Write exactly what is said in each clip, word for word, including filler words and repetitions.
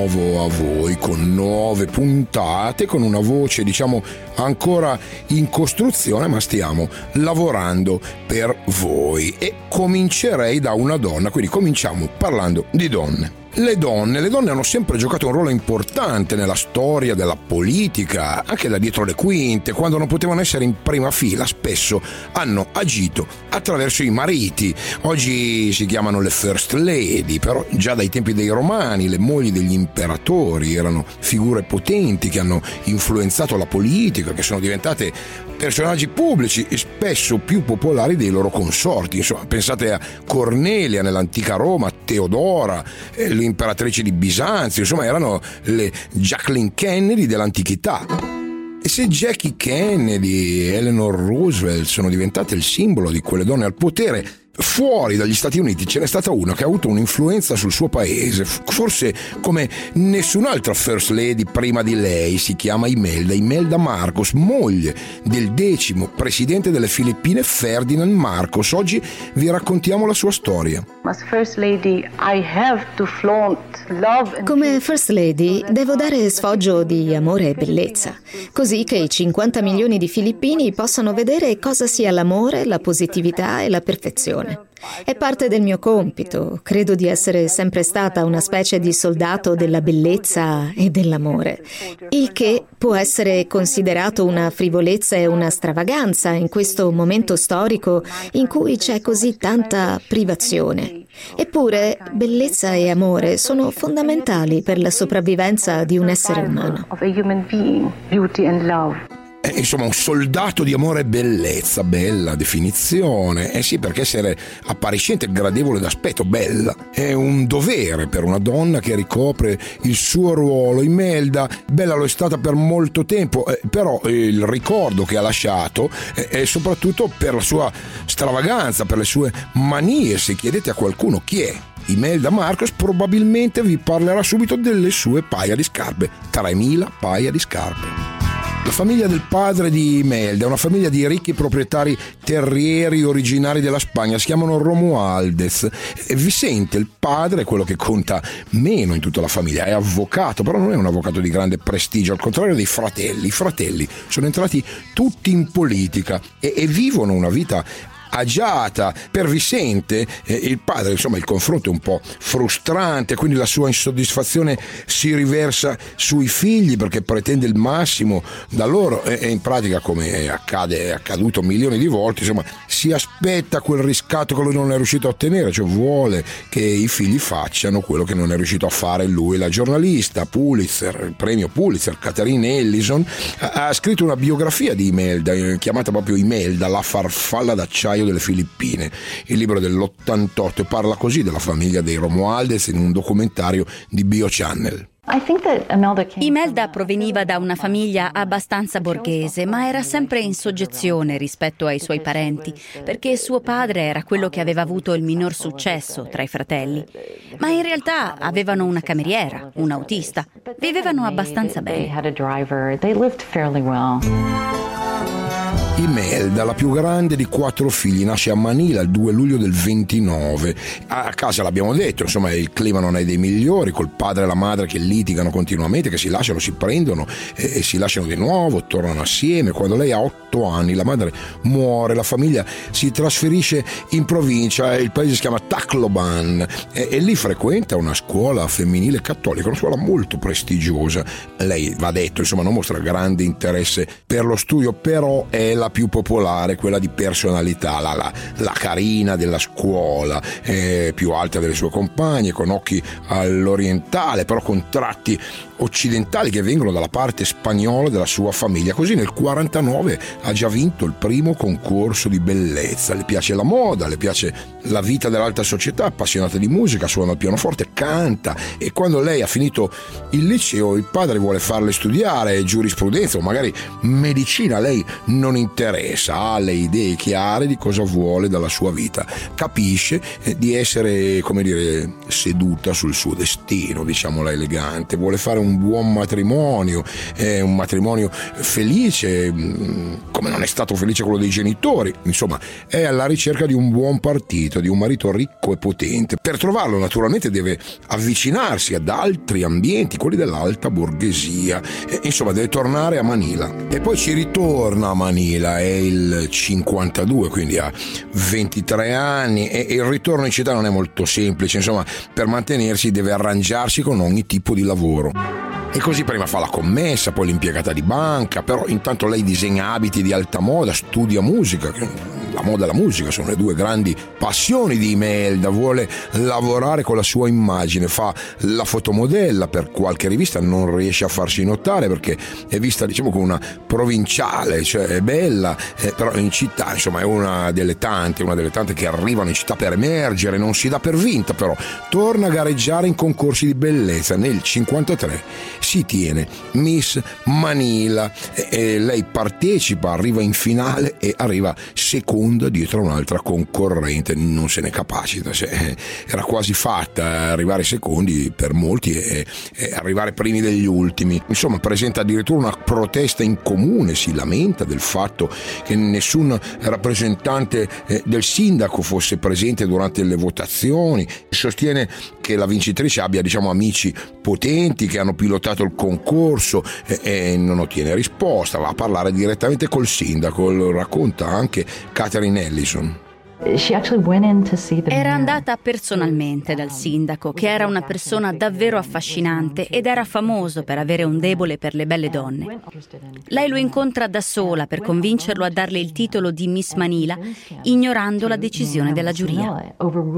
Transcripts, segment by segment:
nuovo a voi con nuove puntate, con una voce diciamo ancora in costruzione, ma stiamo lavorando per voi. E comincerei da una donna, quindi cominciamo parlando di donne. Le donne, le donne hanno sempre giocato un ruolo importante nella storia della politica, anche da dietro le quinte, quando non potevano essere in prima fila, spesso hanno agito attraverso i mariti. Oggi si chiamano le first lady, però già dai tempi dei romani le mogli degli imperatori erano figure potenti che hanno influenzato la politica, che sono diventate personaggi pubblici e spesso più popolari dei loro consorti. Insomma, pensate a Cornelia nell'antica Roma, Teodora, eh, l'imperatrice di Bisanzio, insomma erano le Jacqueline Kennedy dell'antichità. E se Jackie Kennedy e Eleanor Roosevelt sono diventate il simbolo di quelle donne al potere, fuori dagli Stati Uniti ce n'è stata una che ha avuto un'influenza sul suo paese, forse come nessun'altra first lady prima di lei. Si chiama Imelda, Imelda Marcos, moglie del decimo presidente delle Filippine, Ferdinand Marcos. Oggi vi raccontiamo la sua storia. Come first lady devo dare sfoggio di amore e bellezza, così che i cinquanta milioni di filippini possano vedere cosa sia l'amore, la positività e la perfezione. È parte del mio compito. Credo di essere sempre stata una specie di soldato della bellezza e dell'amore, il che può essere considerato una frivolezza e una stravaganza in questo momento storico in cui c'è così tanta privazione. Eppure bellezza e amore sono fondamentali per la sopravvivenza di un essere umano. Insomma, un soldato di amore e bellezza, bella definizione. Eh sì, perché essere appariscente e gradevole d'aspetto, bella, è un dovere per una donna che ricopre il suo ruolo. Imelda, bella lo è stata per molto tempo, eh, però il ricordo che ha lasciato eh, è soprattutto per la sua stravaganza, per le sue manie. Se chiedete a qualcuno chi è Imelda Marcos, probabilmente vi parlerà subito delle sue paia di scarpe, tremila paia di scarpe. La famiglia del padre di Imelda è una famiglia di ricchi proprietari terrieri originari della Spagna, si chiamano Romualdez. E Vicente, il padre, è quello che conta meno in tutta la famiglia, è avvocato, però non è un avvocato di grande prestigio, al contrario dei fratelli. I fratelli sono entrati tutti in politica e, e vivono una vita agiata. Per Vicente, eh, il padre, insomma, il confronto è un po' frustrante, quindi la sua insoddisfazione si riversa sui figli perché pretende il massimo da loro e, e in pratica, come accade, è accaduto milioni di volte, insomma, si aspetta quel riscatto che lui non è riuscito a ottenere, cioè vuole che i figli facciano quello che non è riuscito a fare lui. La giornalista Pulitzer, il premio Pulitzer, Catherine Ellison, ha, ha scritto una biografia di Imelda, eh, chiamata proprio Imelda, la farfalla d'acciaio delle Filippine, il libro dell'ottantotto, e parla così della famiglia dei Romualdez in un documentario di BioChannel. Imelda proveniva da una famiglia abbastanza borghese, ma era sempre in soggezione rispetto ai suoi parenti, perché suo padre era quello che aveva avuto il minor successo tra i fratelli. Ma in realtà avevano una cameriera, un autista, vivevano abbastanza bene. Imelda, la più grande di quattro figli, nasce a Manila il due luglio del ventinove. A casa l'abbiamo detto, insomma, il clima non è dei migliori, col padre e la madre che litigano continuamente, che si lasciano, si prendono e, e si lasciano di nuovo, tornano assieme. Quando lei ha otto anni la madre muore, la famiglia si trasferisce in provincia, il paese si chiama Tacloban e, e lì frequenta una scuola femminile cattolica, una scuola molto prestigiosa. Lei, va detto, insomma, non mostra grande interesse per lo studio, però è la più popolare, quella di personalità, la, la, la carina della scuola, è più alta delle sue compagne, con occhi all'orientale, però con tratti occidentali che vengono dalla parte spagnola della sua famiglia. Così nel quarantanove ha già vinto il primo concorso di bellezza. Le piace la moda, le piace la vita dell'alta società, appassionata di musica, suona il pianoforte, canta, e quando lei ha finito il liceo il padre vuole farle studiare giurisprudenza o magari medicina. Lei non interessa, ha le idee chiare di cosa vuole dalla sua vita, capisce eh, di essere, come dire, seduta sul suo destino, diciamola elegante, vuole fare un buon matrimonio, eh, un matrimonio felice, mh, come non è stato felice quello dei genitori, insomma è alla ricerca di un buon partito, di un marito ricco e potente. Per trovarlo naturalmente deve avvicinarsi ad altri ambienti, quelli dell'alta borghesia, e, insomma deve tornare a Manila. E poi ci ritorna a Manila, è il cinquantadue, quindi ha ventitré anni, e il ritorno in città non è molto semplice, insomma per mantenersi deve arrangiarsi con ogni tipo di lavoro. E così prima fa la commessa, poi l'impiegata di banca, però intanto lei disegna abiti di alta moda, studia musica. La moda e la musica sono le due grandi passioni di Imelda, vuole lavorare con la sua immagine, fa la fotomodella per qualche rivista, non riesce a farsi notare perché è vista, diciamo, come una provinciale, cioè è bella, eh, però in città, insomma, è una delle tante, una delle tante che arrivano in città per emergere, non si dà per vinta, però torna a gareggiare in concorsi di bellezza. Nel cinquantatré si tiene Miss Manila e, e lei partecipa, arriva in finale e arriva seconda dietro a un'altra concorrente, non se ne capacita, cioè, era quasi fatta arrivare secondi per molti e, e arrivare primi degli ultimi. Insomma, presenta addirittura una protesta in comune, si lamenta del fatto che nessun rappresentante eh, del sindaco fosse presente durante le votazioni, sostiene che la vincitrice abbia, diciamo, amici potenti che hanno pilotato il concorso e, e non ottiene risposta, va a parlare direttamente col sindaco, lo racconta anche Catherine Ellison. Era andata personalmente dal sindaco, che era una persona davvero affascinante ed era famoso per avere un debole per le belle donne. Lei lo incontra da sola per convincerlo a darle il titolo di Miss Manila, ignorando la decisione della giuria.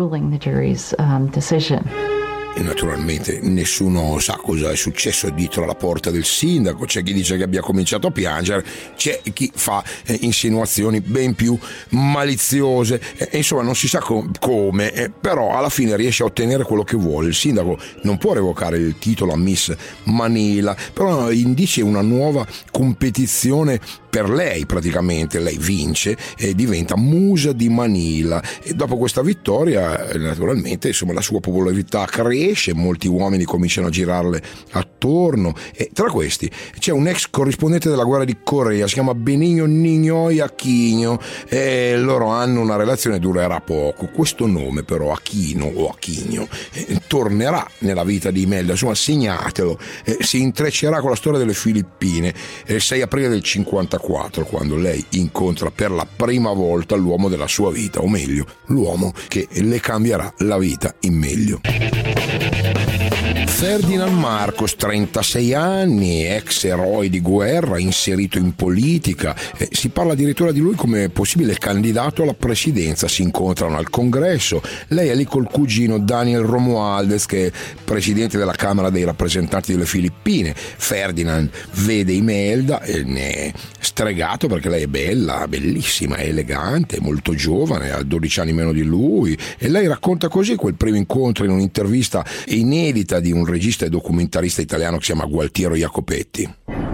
E naturalmente nessuno sa cosa è successo dietro la porta del sindaco, c'è chi dice che abbia cominciato a piangere, c'è chi fa eh, insinuazioni ben più maliziose, e, insomma non si sa com- come, eh, però alla fine riesce a ottenere quello che vuole. Il sindaco non può revocare il titolo a Miss Manila, però indice una nuova competizione per lei, praticamente lei vince e diventa musa di Manila, e dopo questa vittoria naturalmente, insomma, la sua popolarità cresce, molti uomini cominciano a girarle attorno, e tra questi c'è un ex corrispondente della guerra di Corea, si chiama Benigno Ninoy Aquino, e loro hanno una relazione, durerà poco. Questo nome però, Aquino o Aquino, eh, tornerà nella vita di Imelda, insomma segnatelo, eh, si intreccerà con la storia delle Filippine, il eh, sei aprile del cinquantaquattro, quando lei incontra per la prima volta l'uomo della sua vita, o meglio l'uomo che le cambierà la vita in meglio. Ferdinand Marcos, trentasei anni, ex eroe di guerra, inserito in politica, eh, si parla addirittura di lui come possibile candidato alla presidenza. Si incontrano al congresso, lei è lì col cugino Daniel Romualdez, che è presidente della Camera dei rappresentanti delle Filippine. Ferdinand vede Imelda e ne è stregato perché lei è bella, bellissima, è elegante, molto giovane, ha dodici anni meno di lui, e lei racconta così quel primo incontro in un'intervista inedita di un regista e documentarista italiano che si chiama Gualtiero Jacopetti.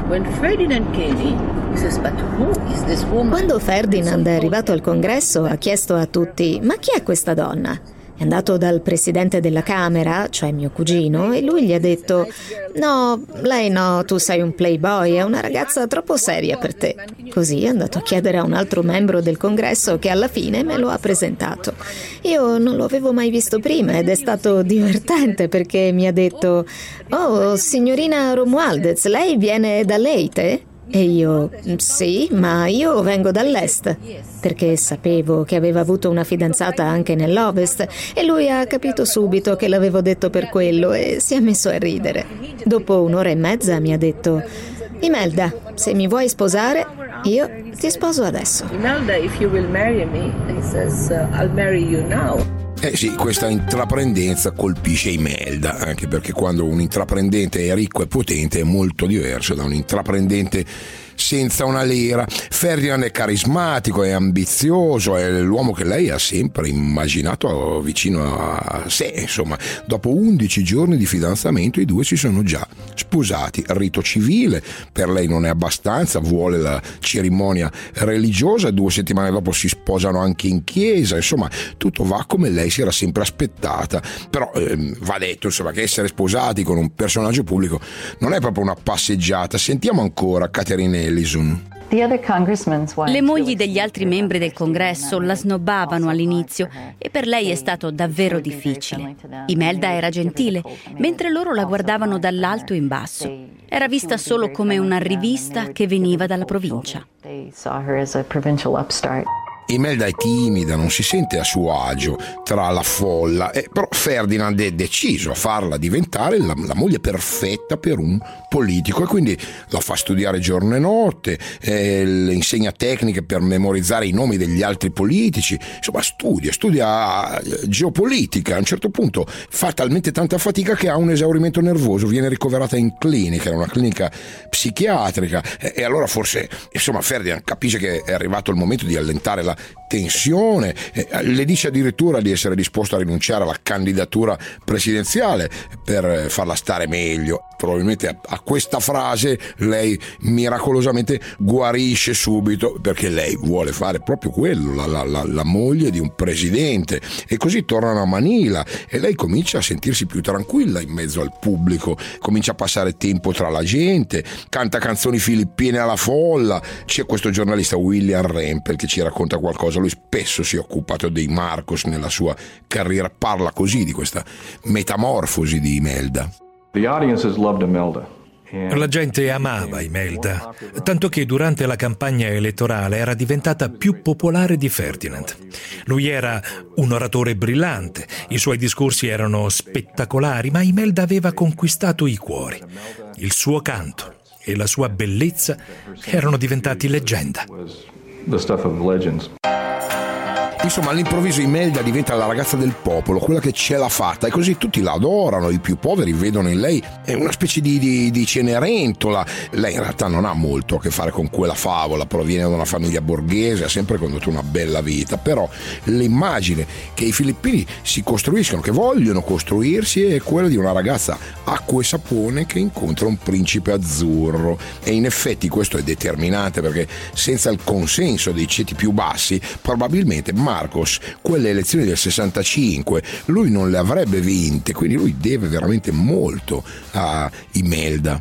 Quando Ferdinand è arrivato al congresso ha chiesto a tutti: ma chi è questa donna? È andato dal presidente della Camera, cioè mio cugino, e lui gli ha detto: no, lei no, tu sei un playboy, è una ragazza troppo seria per te. Così è andato a chiedere a un altro membro del congresso, che alla fine me lo ha presentato. Io non lo avevo mai visto prima ed è stato divertente perché mi ha detto: oh, signorina Romualdez, lei viene da Leyte? E io: sì, ma io vengo dall'est, perché sapevo che aveva avuto una fidanzata anche nell'ovest, e lui ha capito subito che l'avevo detto per quello e si è messo a ridere. Dopo un'ora e mezza mi ha detto: Imelda, se mi vuoi sposare, io ti sposo adesso. Imelda, if you will marry me, he says, uh, I'll marry you now. Eh sì, questa intraprendenza colpisce Imelda, anche perché quando un intraprendente è ricco e potente è molto diverso da un intraprendente senza una lira. Ferdinand è carismatico, è ambizioso, è l'uomo che lei ha sempre immaginato vicino a sé. Insomma, dopo undici giorni di fidanzamento i due si sono già sposati. Rito civile per lei non è abbastanza, vuole la cerimonia religiosa, due settimane dopo si sposano anche in chiesa. Insomma, tutto va come lei si era sempre aspettata. Però ehm, va detto, insomma, che essere sposati con un personaggio pubblico non è proprio una passeggiata. Sentiamo ancora Catherine Ellison. Le mogli degli altri membri del congresso la snobbavano all'inizio e per lei è stato davvero difficile. Imelda era gentile, mentre loro la guardavano dall'alto in basso. Era vista solo come una rivista che veniva dalla provincia. Imelda è timida, non si sente a suo agio tra la folla, eh, però Ferdinand è deciso a farla diventare la, la moglie perfetta per un politico e quindi la fa studiare giorno e notte, eh, le insegna tecniche per memorizzare i nomi degli altri politici. Insomma, studia, studia geopolitica. A un certo punto fa talmente tanta fatica che ha un esaurimento nervoso, viene ricoverata in clinica, in una clinica psichiatrica, e, e allora forse, insomma, Ferdinand capisce che è arrivato il momento di allentare la tensione, eh, le dice addirittura di essere disposto a rinunciare alla candidatura presidenziale per farla stare meglio. Probabilmente a, a questa frase lei miracolosamente guarisce subito, perché lei vuole fare proprio quello, la, la, la, la moglie di un presidente. E così tornano a Manila e lei comincia a sentirsi più tranquilla in mezzo al pubblico, comincia a passare tempo tra la gente, canta canzoni filippine alla folla. C'è questo giornalista William Rempel che ci racconta qualcosa. Lui spesso si è occupato dei Marcos nella sua carriera, parla così di questa metamorfosi di Imelda. La gente amava Imelda, tanto che durante la campagna elettorale era diventata più popolare di Ferdinand. Lui era un oratore brillante, i suoi discorsi erano spettacolari, ma Imelda aveva conquistato i cuori. Il suo canto e la sua bellezza erano diventati leggenda. Insomma, all'improvviso Imelda diventa la ragazza del popolo, quella che ce l'ha fatta, e così tutti la adorano. I più poveri vedono in lei una specie di, di, di Cenerentola. Lei in realtà non ha molto a che fare con quella favola, proviene da una famiglia borghese, ha sempre condotto una bella vita, però l'immagine che i filippini si costruiscono, che vogliono costruirsi, è quella di una ragazza acqua e sapone che incontra un principe azzurro. E in effetti questo è determinante, perché senza il consenso dei ceti più bassi probabilmente Marcos quelle elezioni del sessantacinque lui non le avrebbe vinte, quindi lui deve veramente molto a Imelda.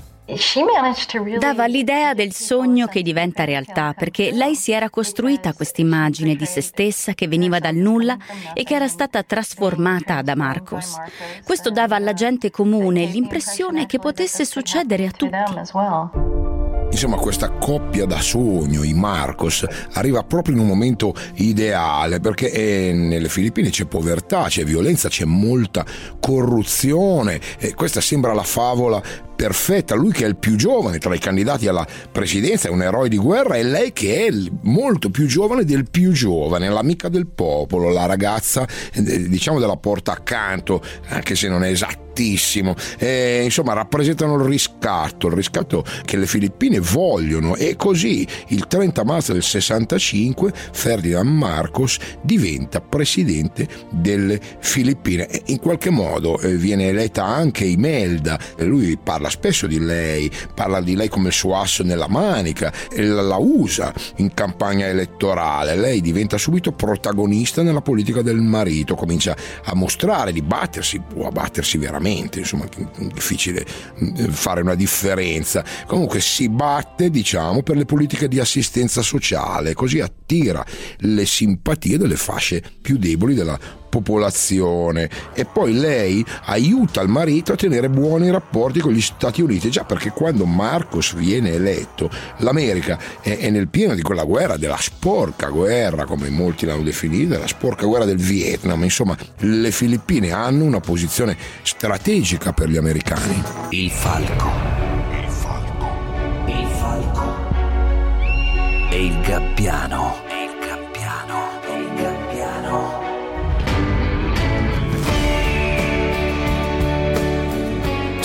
Dava l'idea del sogno che diventa realtà, perché lei si era costruita questa immagine di se stessa che veniva dal nulla e che era stata trasformata da Marcos. Questo dava alla gente comune l'impressione che potesse succedere a tutti. Insomma, questa coppia da sogno, i Marcos, arriva proprio in un momento ideale, perché eh, nelle Filippine c'è povertà, c'è violenza, c'è molta corruzione, e questa sembra la favola perfetta. Lui che è il più giovane tra i candidati alla presidenza, è un eroe di guerra, e lei che è molto più giovane del più giovane, l'amica del popolo, la ragazza eh, diciamo della porta accanto, anche se non è esattissimo. Eh, insomma, rappresentano il riscatto, il riscatto che le Filippine vogliono, e così il trenta marzo del sessantacinque Ferdinand Marcos diventa presidente delle Filippine, e in qualche modo eh, viene eletta anche Imelda. Lui parla spesso di lei, parla di lei come il suo asso nella manica, e la usa in campagna elettorale. Lei diventa subito protagonista nella politica del marito, comincia a mostrare di battersi, può battersi veramente, insomma, è difficile fare una differenza. Comunque si batte, diciamo, per le politiche di assistenza sociale, così attira le simpatie delle fasce più deboli della popolazione, e poi lei aiuta il marito a tenere buoni rapporti con gli Stati Uniti, già perché quando Marcos viene eletto l'America è, è nel pieno di quella guerra, della sporca guerra, come molti l'hanno definita, la sporca guerra del Vietnam. Insomma, le Filippine hanno una posizione strategica per gli americani. Il falco, il falco, il falco e il gabbiano, il gabbiano, il gabbiano.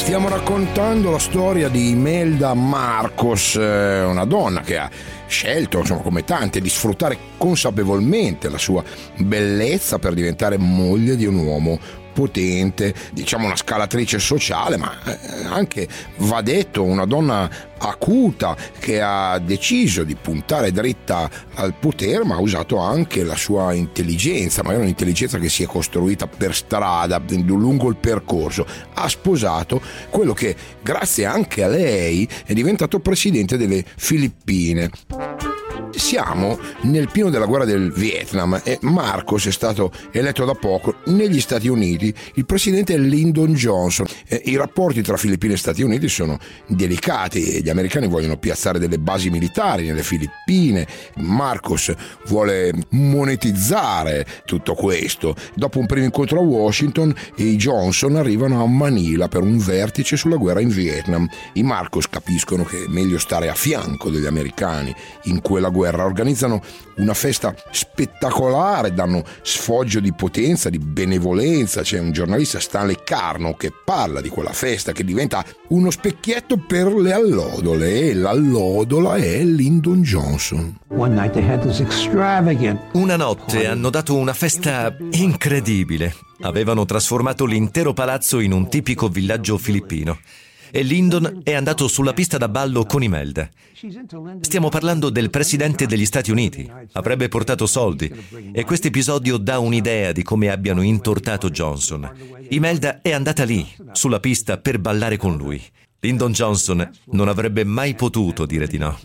Stiamo raccontando la storia di Imelda Marcos, una donna che ha scelto, insomma, come tante, di sfruttare consapevolmente la sua bellezza per diventare moglie di un uomo potente, diciamo una scalatrice sociale, ma anche, va detto, una donna acuta che ha deciso di puntare dritta al potere, ma ha usato anche la sua intelligenza, magari un'intelligenza che si è costruita per strada, lungo il percorso. Ha sposato quello che, grazie anche a lei, è diventato presidente delle Filippine. Siamo nel pieno della guerra del Vietnam e Marcos è stato eletto da poco negli Stati Uniti. Il presidente è Lyndon Johnson. Eh, I rapporti tra Filippine e Stati Uniti sono delicati e gli americani vogliono piazzare delle basi militari nelle Filippine. Marcos vuole monetizzare tutto questo. Dopo un primo incontro a Washington, i Johnson arrivano a Manila per un vertice sulla guerra in Vietnam. I Marcos capiscono che è meglio stare a fianco degli americani in quella guerra. Organizzano una festa spettacolare, danno sfoggio di potenza, di benevolenza. C'è un giornalista, Stanley Carno, che parla di quella festa che diventa uno specchietto per le allodole, e l'allodola è Lyndon Johnson. Una notte hanno dato una festa incredibile. Avevano trasformato l'intero palazzo in un tipico villaggio filippino. E Lyndon è andato sulla pista da ballo con Imelda. Stiamo parlando del presidente degli Stati Uniti. Avrebbe portato soldi e questo episodio dà un'idea di come abbiano intortato Johnson. Imelda è andata lì, sulla pista, per ballare con lui. Lyndon Johnson non avrebbe mai potuto dire di no.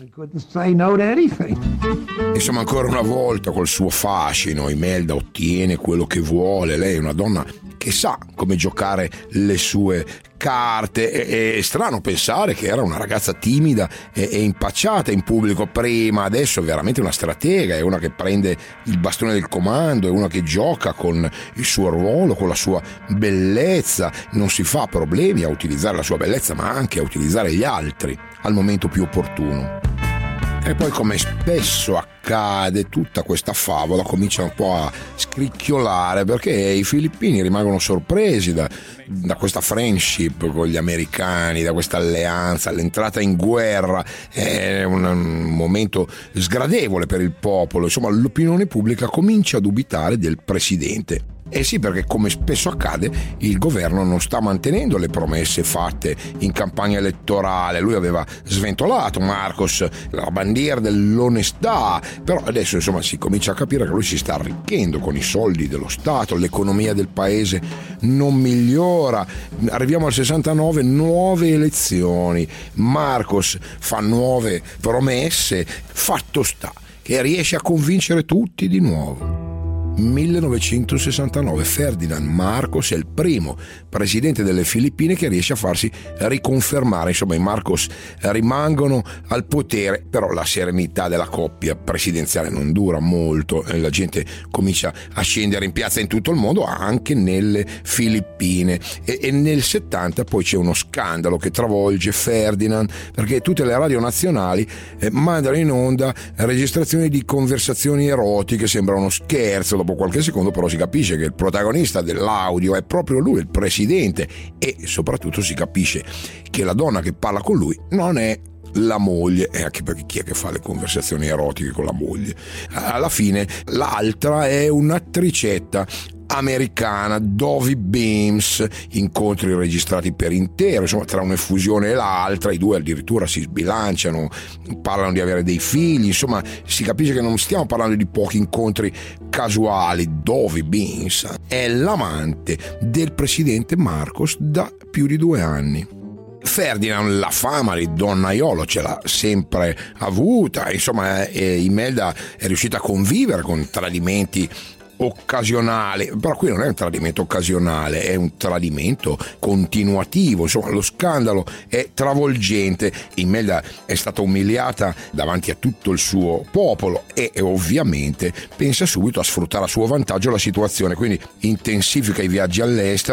Insomma, ancora una volta, col suo fascino, Imelda ottiene quello che vuole. Lei è una donna che sa come giocare le sue carte. È, è strano pensare che era una ragazza timida e, e impacciata in pubblico prima, adesso è veramente una stratega, è una che prende il bastone del comando, è una che gioca con il suo ruolo, con la sua bellezza, non si fa problemi a utilizzare la sua bellezza, ma anche a utilizzare gli altri al momento più opportuno. E poi, come spesso accade, tutta questa favola comincia un po' a scricchiolare, perché i filippini rimangono sorpresi da, da questa friendship con gli americani, da questa alleanza. L'entrata in guerra è un, un momento sgradevole per il popolo. Insomma, l'opinione pubblica comincia a dubitare del presidente. Eh sì, perché come spesso accade, il governo non sta mantenendo le promesse fatte in campagna elettorale. Lui aveva sventolato, Marcos, la bandiera dell'onestà, però adesso, insomma, si comincia a capire che lui si sta arricchendo con i soldi dello Stato, l'economia del paese non migliora. Arriviamo al sessantanove, nuove elezioni, Marcos fa nuove promesse, fatto sta che riesce a convincere tutti di nuovo. millenovecentosessantanove, Ferdinand Marcos è il primo presidente delle Filippine che riesce a farsi riconfermare. Insomma, i Marcos rimangono al potere, però la serenità della coppia presidenziale non dura molto e la gente comincia a scendere in piazza in tutto il mondo, anche nelle Filippine. E, e nel settanta poi c'è uno scandalo che travolge Ferdinand, perché tutte le radio nazionali eh, mandano in onda registrazioni di conversazioni erotiche. Sembra uno scherzo. Dopo qualche secondo però si capisce che il protagonista dell'audio è proprio lui, il presidente, e soprattutto si capisce che la donna che parla con lui non è la moglie, e anche perché chi è che fa le conversazioni erotiche con la moglie? Alla fine l'altra è un'attricetta americana, Dovie Beams, incontri registrati per intero, insomma, tra un'effusione e l'altra i due addirittura si sbilanciano, parlano di avere dei figli, insomma si capisce che non stiamo parlando di pochi incontri casuali. Dovie Beams è l'amante del presidente Marcos da più di due anni. Ferdinand la fama di donnaiolo ce l'ha sempre avuta, insomma, eh, Imelda è riuscita a convivere con tradimenti occasionale, però qui non è un tradimento occasionale, è un tradimento continuativo. Insomma, lo scandalo è travolgente. Imelda è stata umiliata davanti a tutto il suo popolo e ovviamente pensa subito a sfruttare a suo vantaggio la situazione, quindi intensifica i viaggi all'estero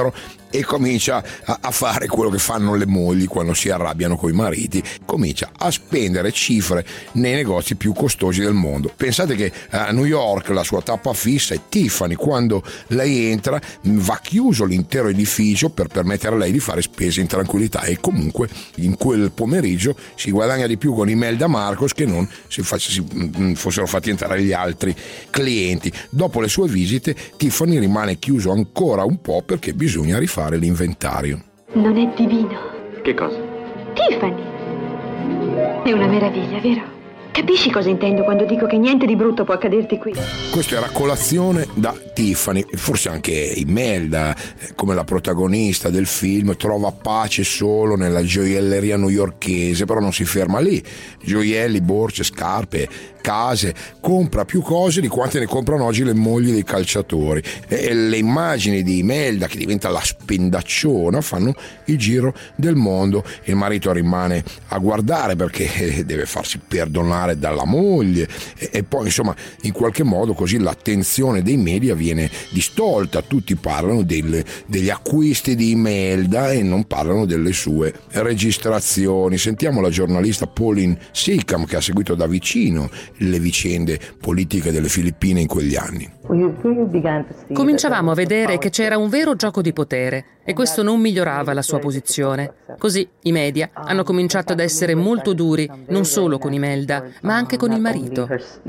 e comincia a, a fare quello che fanno le mogli quando si arrabbiano coi mariti, comincia a spendere cifre nei negozi più costosi del mondo. Pensate che a New York la sua tappa fissa è Tiffany. Quando lei entra va chiuso l'intero edificio per permettere a lei di fare spese in tranquillità, e comunque in quel pomeriggio si guadagna di più con Imelda Marcos che non se si fossero fatti entrare gli altri clienti. Dopo le sue visite Tiffany rimane chiuso ancora un po' perché bisogna rifare l'inventario. Non è divino? Che cosa? Tiffany! È una meraviglia, vero? Capisci cosa intendo quando dico che niente di brutto può accaderti qui? Questo era Colazione da Tiffany. Forse anche Imelda, come la protagonista del film, trova pace solo nella gioielleria newyorkese, però non si ferma lì. Gioielli, borse, scarpe, case, compra più cose di quante ne comprano oggi le mogli dei calciatori, e le immagini di Imelda, che diventa la spendacciona, fanno il giro del mondo. Il marito rimane a guardare perché deve farsi perdonare dalla moglie, e, e poi insomma in qualche modo così l'attenzione dei media viene distolta. Tutti parlano del, degli acquisti di Imelda e non parlano delle sue registrazioni. Sentiamo la giornalista Pauline Seacam, che ha seguito da vicino le vicende politiche delle Filippine in quegli anni. Cominciavamo a vedere che c'era un vero gioco di potere e questo non migliorava la sua posizione. Così i media hanno cominciato ad essere molto duri, non solo con Imelda, ma anche con il marito.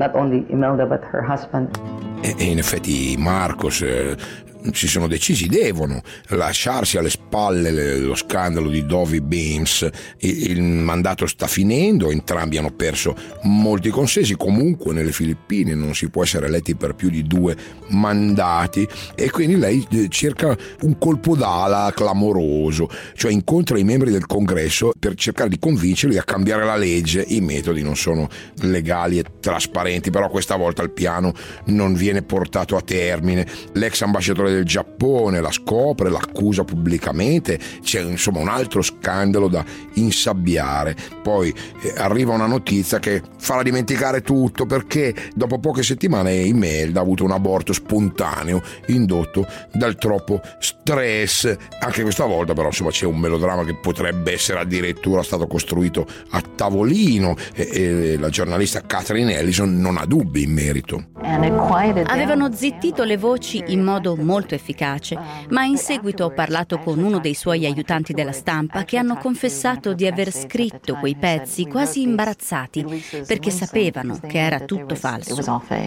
E in effetti Marcos eh, si sono decisi, devono lasciarsi alle spalle lo scandalo di Dovey Beams. Il, il mandato sta finendo, entrambi hanno perso molti consensi. Comunque nelle Filippine non si può essere eletti per più di due mandati, e quindi lei cerca un colpo d'ala clamoroso, cioè incontra i membri del Congresso per cercare di convincerli a cambiare la legge. I metodi non sono legali e trasparenti, però questa volta il piano non viene portato a termine. L'ex ambasciatore del Giappone la scopre, l'accusa pubblicamente, c'è insomma un altro scandalo da insabbiare. Poi eh, arriva una notizia che farà dimenticare tutto, perché dopo poche settimane Imelda ha avuto un aborto spontaneo indotto dal troppo stress. Anche questa volta però insomma c'è un melodramma che potrebbe essere addirittura stato costruito a tavolino, e, e la giornalista Catherine Ellison non ha dubbi in merito. Avevano zittito le voci in modo molto efficace, ma in seguito ho parlato con uno dei suoi aiutanti della stampa che hanno confessato di aver scritto quei pezzi quasi imbarazzati perché sapevano che era tutto falso.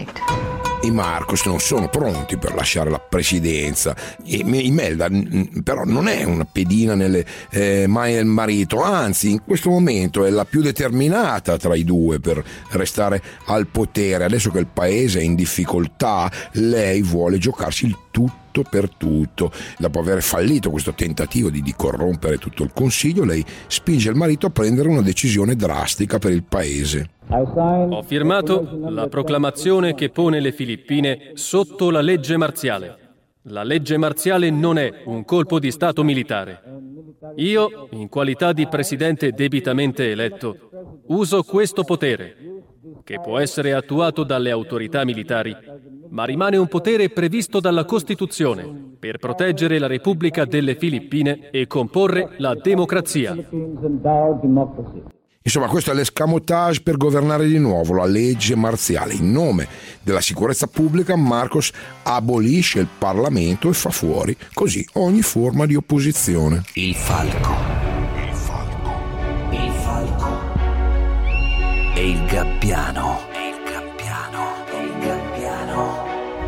I Marcos non sono pronti per lasciare la presidenza. Imelda però non è una pedina nelle eh, mani del marito, anzi in questo momento è la più determinata tra i due per restare al potere. Adesso che il paese è in difficoltà, lei vuole giocarsi il tutto per tutto. Dopo aver fallito questo tentativo di, di corrompere tutto il Consiglio, lei spinge il marito a prendere una decisione drastica per il paese. Ho firmato la proclamazione che pone le Filippine sotto la legge marziale. La legge marziale non è un colpo di stato militare. Io, in qualità di presidente debitamente eletto, uso questo potere, che può essere attuato dalle autorità militari, ma rimane un potere previsto dalla Costituzione per proteggere la Repubblica delle Filippine e comporre la democrazia. Insomma, questo è l'escamotage per governare di nuovo, la legge marziale. In nome della sicurezza pubblica, Marcos abolisce il Parlamento e fa fuori così ogni forma di opposizione. Il falco. Il falco. Il falco. E il gabbiano. E il gabbiano. E il gabbiano.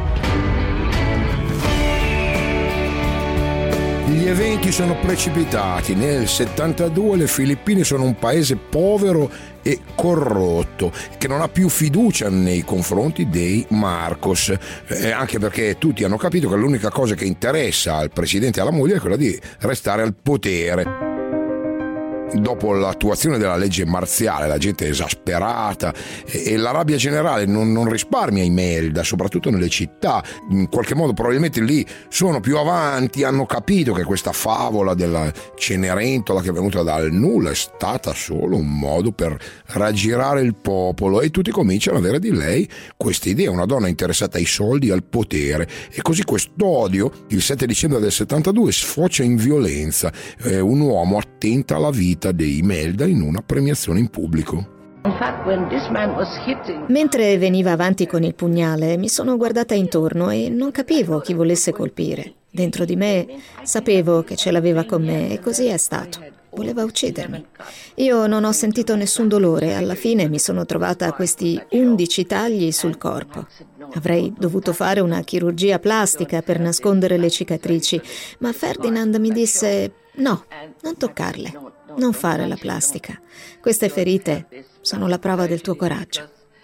Gli eventi sono precipitati. Nel settantadue le Filippine sono un paese povero e corrotto, che non ha più fiducia nei confronti dei Marcos, eh, anche perché tutti hanno capito che l'unica cosa che interessa al presidente e alla moglie è quella di restare al potere. dopo l'attuazione della legge marziale la gente è esasperata e, e la rabbia generale non, non risparmia Imelda, soprattutto nelle città. In qualche modo probabilmente lì sono più avanti, hanno capito che questa favola della Cenerentola che è venuta dal nulla è stata solo un modo per raggirare il popolo, e tutti cominciano ad avere di lei questa idea, una donna interessata ai soldi, al potere, e così quest'odio il sette dicembre del settantadue sfocia in violenza. Eh, un uomo attenta alla vita di Imelda in una premiazione in pubblico. Mentre veniva avanti con il pugnale, mi sono guardata intorno e non capivo chi volesse colpire. Dentro di me sapevo che ce l'aveva con me, e così è stato. Voleva uccidermi. Io non ho sentito nessun dolore. Alla fine mi sono trovata a questi undici tagli sul corpo. Avrei dovuto fare una chirurgia plastica per nascondere le cicatrici, ma Ferdinand mi disse: no, non toccarle, non fare la plastica. Queste ferite sono la prova del tuo coraggio.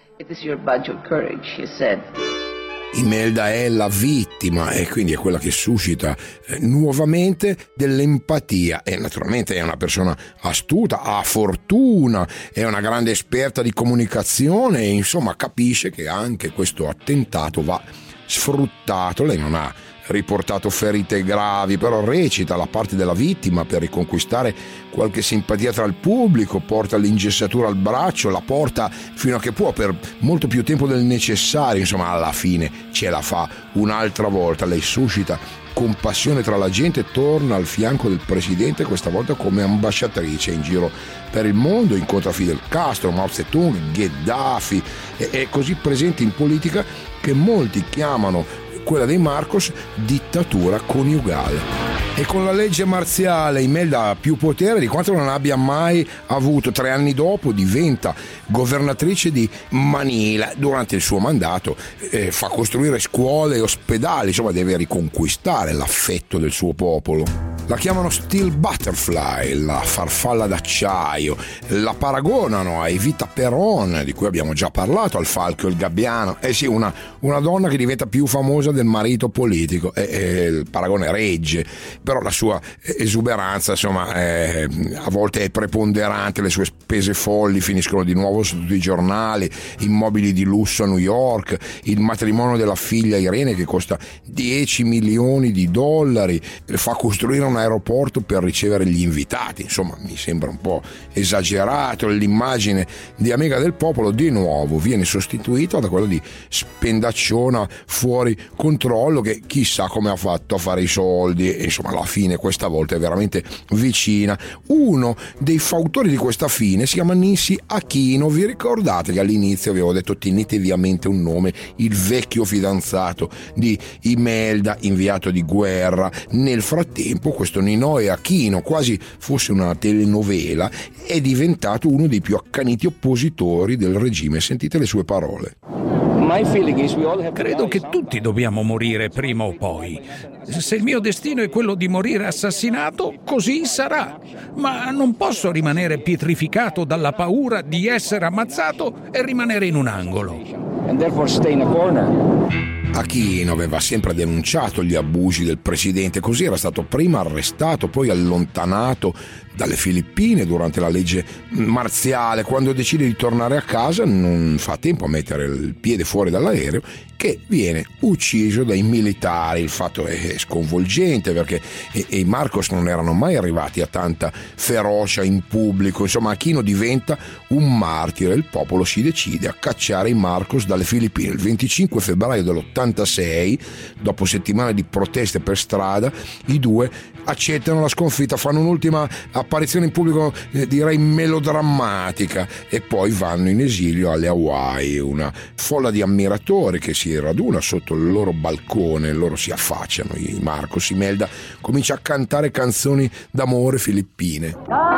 Imelda è la vittima e quindi è quella che suscita eh, nuovamente dell'empatia, e naturalmente è una persona astuta, ha fortuna, è una grande esperta di comunicazione e insomma capisce che anche questo attentato va sfruttato. Lei non ha riportato ferite gravi, però recita la parte della vittima per riconquistare qualche simpatia tra il pubblico, porta l'ingessatura al braccio, la porta fino a che può per molto più tempo del necessario, insomma alla fine ce la fa un'altra volta. Lei suscita compassione tra la gente, torna al fianco del presidente, questa volta come ambasciatrice in giro per il mondo, incontra Fidel Castro, Mao Zedong, Gheddafi, e è così presente in politica che molti chiamano quella dei Marcos dittatura coniugale. E con la legge marziale Imelda ha più potere di quanto non abbia mai avuto. Tre anni dopo diventa governatrice di Manila. Durante il suo mandato eh, fa costruire scuole e ospedali, insomma deve riconquistare l'affetto del suo popolo. La chiamano Steel Butterfly, la farfalla d'acciaio, la paragonano a Evita Peron, di cui abbiamo già parlato, al falco e il gabbiano. Eh sì, una, una donna che diventa più famosa del marito politico, e, e il paragone regge, però la sua esuberanza, insomma, è, a volte è preponderante, le sue spese folli finiscono di nuovo su tutti i giornali, immobili di lusso a New York, il matrimonio della figlia Irene che costa dieci milioni di dollari, fa costruire un aeroporto per ricevere gli invitati. Insomma, mi sembra un po' esagerato. L'immagine di amica del popolo di nuovo viene sostituita da quella di spendacciona fuori controllo che chissà come ha fatto a fare i soldi, e insomma la fine questa volta è veramente vicina. Uno dei fautori di questa fine si chiama Nissi Aquino. Vi ricordate che all'inizio avevo detto tenetevi a mente un nome, il vecchio fidanzato di Imelda, inviato di guerra. Nel frattempo questo Ninoe Aquino, quasi fosse una telenovela, è diventato uno dei più accaniti oppositori del regime. Sentite le sue parole. Credo che tutti dobbiamo morire prima o poi. Se il mio destino è quello di morire assassinato, così sarà. Ma non posso rimanere pietrificato dalla paura di essere ammazzato e rimanere in un angolo. Aquino aveva sempre denunciato gli abusi del presidente, così era stato prima arrestato, poi allontanato dalle Filippine durante la legge marziale. Quando decide di tornare a casa non fa tempo a mettere il piede fuori dall'aereo che viene ucciso dai militari. Il fatto è sconvolgente perché i Marcos non erano mai arrivati a tanta ferocia in pubblico. Insomma, Aquino diventa un martire. Il popolo si decide a cacciare i Marcos dalle Filippine. Il venticinque febbraio dell'ottantasei, dopo settimane di proteste per strada, i due accettano la sconfitta, fanno un'ultima apparizione in pubblico, eh, direi melodrammatica, e poi vanno in esilio alle Hawaii. Una folla di ammiratori che si raduna sotto il loro balcone, loro si affacciano, i Marcos. Imelda comincia a cantare canzoni d'amore filippine.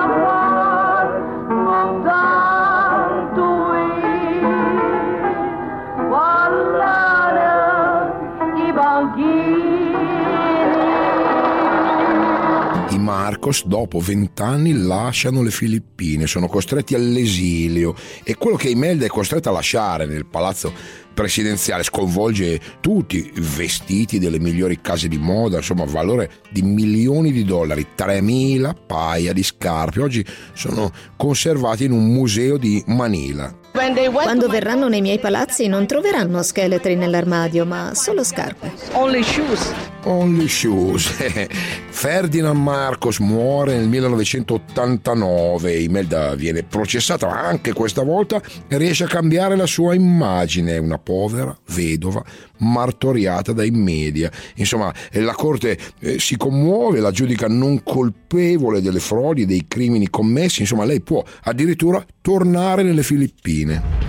I Marcos dopo vent'anni lasciano le Filippine, sono costretti all'esilio, e quello che Imelda è costretta a lasciare nel palazzo presidenziale, sconvolge tutti, vestiti delle migliori case di moda, insomma valore di milioni di dollari, tremila paia di scarpe, oggi sono conservati in un museo di Manila. Quando verranno nei miei palazzi non troveranno scheletri nell'armadio, ma solo scarpe. Only shoes. Only shoes. Ferdinand Marcos muore nel millenovecentottantanove. Imelda viene processata, ma anche questa volta riesce a cambiare la sua immagine. Una povera vedova martoriata dai media. Insomma, la corte eh, si commuove, la giudica non colpevole delle frodi e dei crimini commessi. Insomma, lei può addirittura tornare nelle Filippine.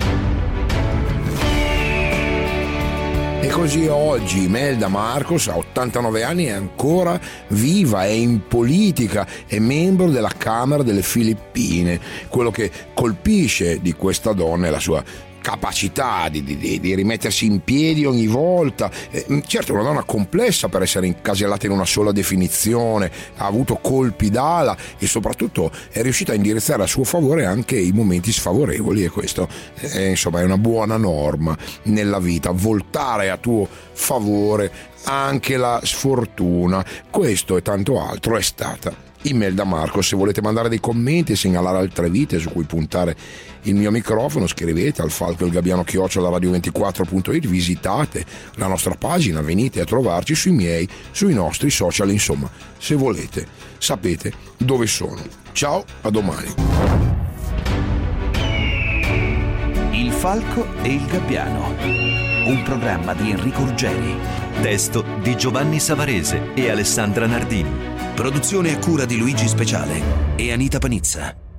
E così oggi Imelda Marcos ha ottantanove anni, è ancora viva, è in politica, è membro della Camera delle Filippine. Quello che colpisce di questa donna è la sua capacità di, di, di rimettersi in piedi ogni volta. Eh, certo, è una donna complessa per essere incasellata in una sola definizione, ha avuto colpi d'ala e soprattutto è riuscita a indirizzare a suo favore anche i momenti sfavorevoli, e questo eh, insomma è una buona norma nella vita, voltare a tuo favore anche la sfortuna. Questo e tanto altro è stata Imelda Marcos. Se volete mandare dei commenti e segnalare altre vite su cui puntare il mio microfono, scrivete al falco il gabbiano chiocciola radio ventiquattro punto it, visitate la nostra pagina, venite a trovarci sui miei, sui nostri social, insomma, se volete sapete dove sono. Ciao, a domani. Il falco e il gabbiano, un programma di Enrico Ruggeri, testo di Giovanni Savarese e Alessandra Nardini, produzione a cura di Luigi Speciale e Anita Panizza.